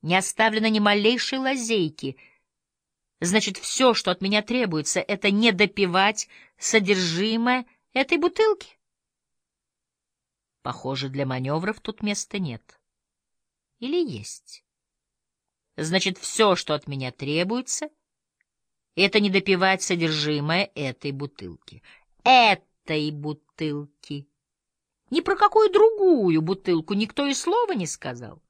Не оставлено ни малейшей лазейки. Значит, все, что от меня требуется, это не допивать содержимое этой бутылки. Похоже, для маневров тут места нет. Или есть? Значит, все, что от меня требуется, это не допивать содержимое этой бутылки. Этой бутылки. Ни про какую другую бутылку никто и слова не сказал.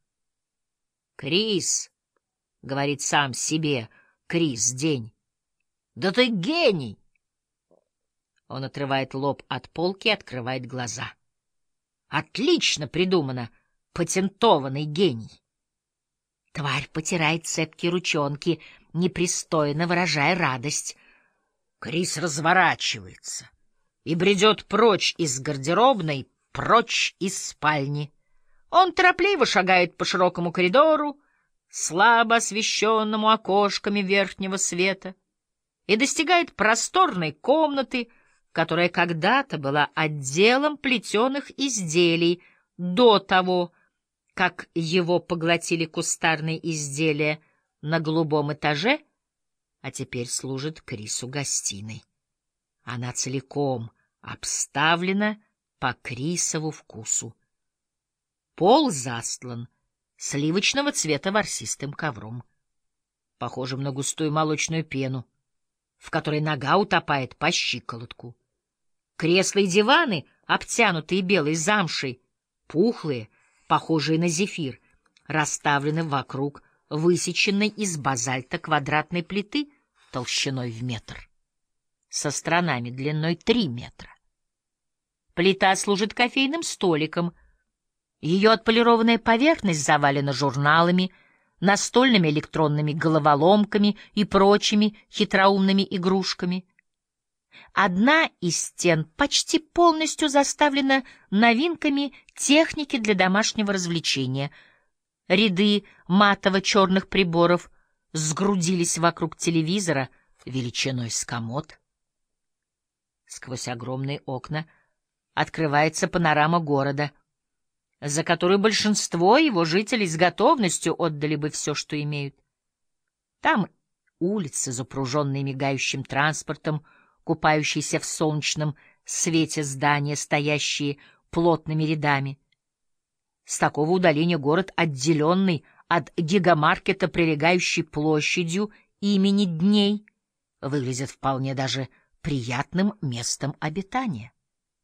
«Крис», — говорит сам себе Крис День, — «да ты гений!» Он отрывает лоб от полки и открывает глаза. «Отлично придумано, патентованный гений!» Тварь потирает цепкие ручонки, непристойно выражая радость. Крис разворачивается и бредет прочь из гардеробной, прочь из спальни. Он торопливо шагает по широкому коридору, слабо освещенному окошками верхнего света, и достигает просторной комнаты, которая когда-то была отделом плетеных изделий до того, как его поглотили кустарные изделия на голубом этаже, а теперь служит Крису гостиной. Она целиком обставлена по Крисову вкусу. Пол застлан сливочного цвета ворсистым ковром, похожим на густую молочную пену, в которой нога утопает по щиколотку. Кресла и диваны, обтянутые белой замшей, пухлые, похожие на зефир, расставлены вокруг высеченной из базальта квадратной плиты толщиной в метр, со сторонами длиной 3 метра. Плита служит кофейным столиком. Ее отполированная поверхность завалена журналами, настольными электронными головоломками и прочими хитроумными игрушками. Одна из стен почти полностью заставлена новинками техники для домашнего развлечения. Ряды матово-черных приборов сгрудились вокруг телевизора величиной с комод. Сквозь огромные окна открывается панорама города, за которую большинство его жителей с готовностью отдали бы все, что имеют. Там улицы, запруженные мигающим транспортом, купающиеся в солнечном свете здания, стоящие плотными рядами. С такого удаления город, отделенный от гигамаркета, прилегающей площадью имени Дней, выглядит вполне даже приятным местом обитания.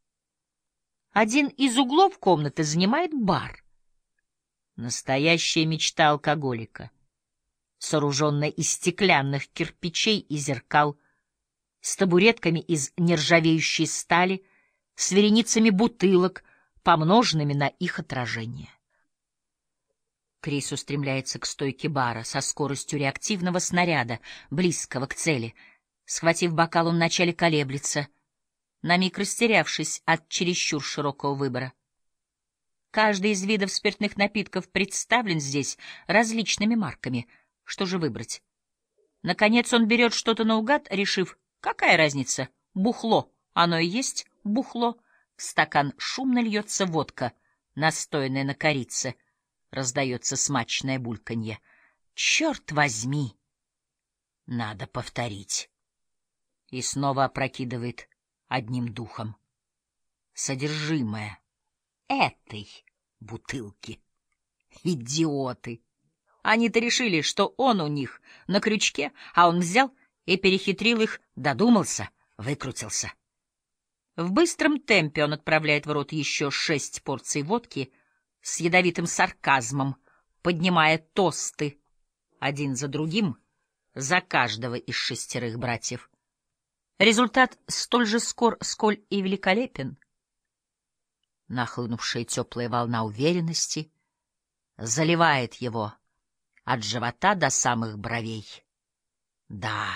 Один из углов комнаты занимает бар. Настоящая мечта алкоголика, сооруженная из стеклянных кирпичей и зеркал, с табуретками из нержавеющей стали, с вереницами бутылок, помноженными на их отражение. Крис устремляется к стойке бара со скоростью реактивного снаряда, близкого к цели. Схватив бокал, он вначале колеблется, на миг растерявшись от чересчур широкого выбора. Каждый из видов спиртных напитков представлен здесь различными марками. Что же выбрать? Наконец он берет что-то наугад, решив: какая разница? Бухло. Оно и есть бухло. В стакан шумно льется водка, настоянная на корице. Раздается смачное бульканье. Черт возьми! Надо повторить. И снова опрокидывает одним духом содержимое этой бутылки. Идиоты! Они-то решили, что он у них на крючке, а он взял и перехитрил их, додумался, выкрутился. В быстром темпе он отправляет в рот еще 6 порций водки с ядовитым сарказмом, поднимая тосты один за другим за каждого из 6 братьев. Результат столь же скор, сколь и великолепен. Нахлынувшая теплая волна уверенности заливает его от живота до самых бровей. Да,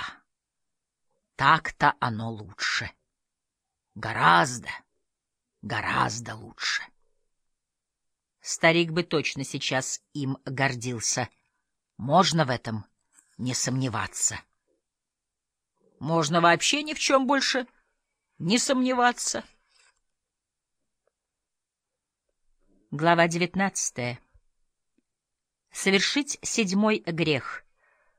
так-то оно лучше. Гораздо, гораздо лучше. Старик бы точно сейчас им гордился. Можно в этом не сомневаться. Можно вообще ни в чем больше не сомневаться. Глава 19. Совершить седьмой грех.